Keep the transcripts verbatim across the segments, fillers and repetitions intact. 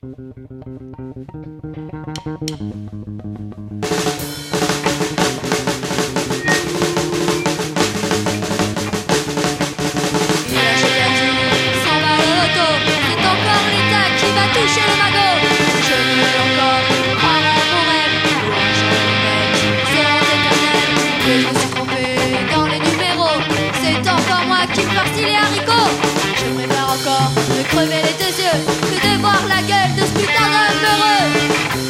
De crever les deux yeux que de voir la gueule de ce putain d'homme heureux.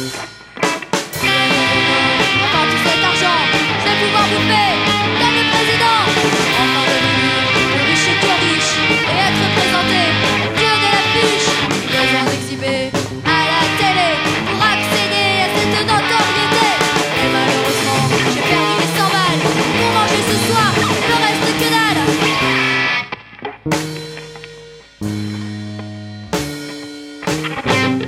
Enfin tout cet argent, je vais pouvoir bouffer comme le président. Enfin devenir le riche et tout riche et être présenté Dieu de la fiche. Besoin d'exhiber à la télé pour accéder à cette notoriété. Et malheureusement j'ai perdu mes cent balles pour manger ce soir le reste que dalle. Thank you.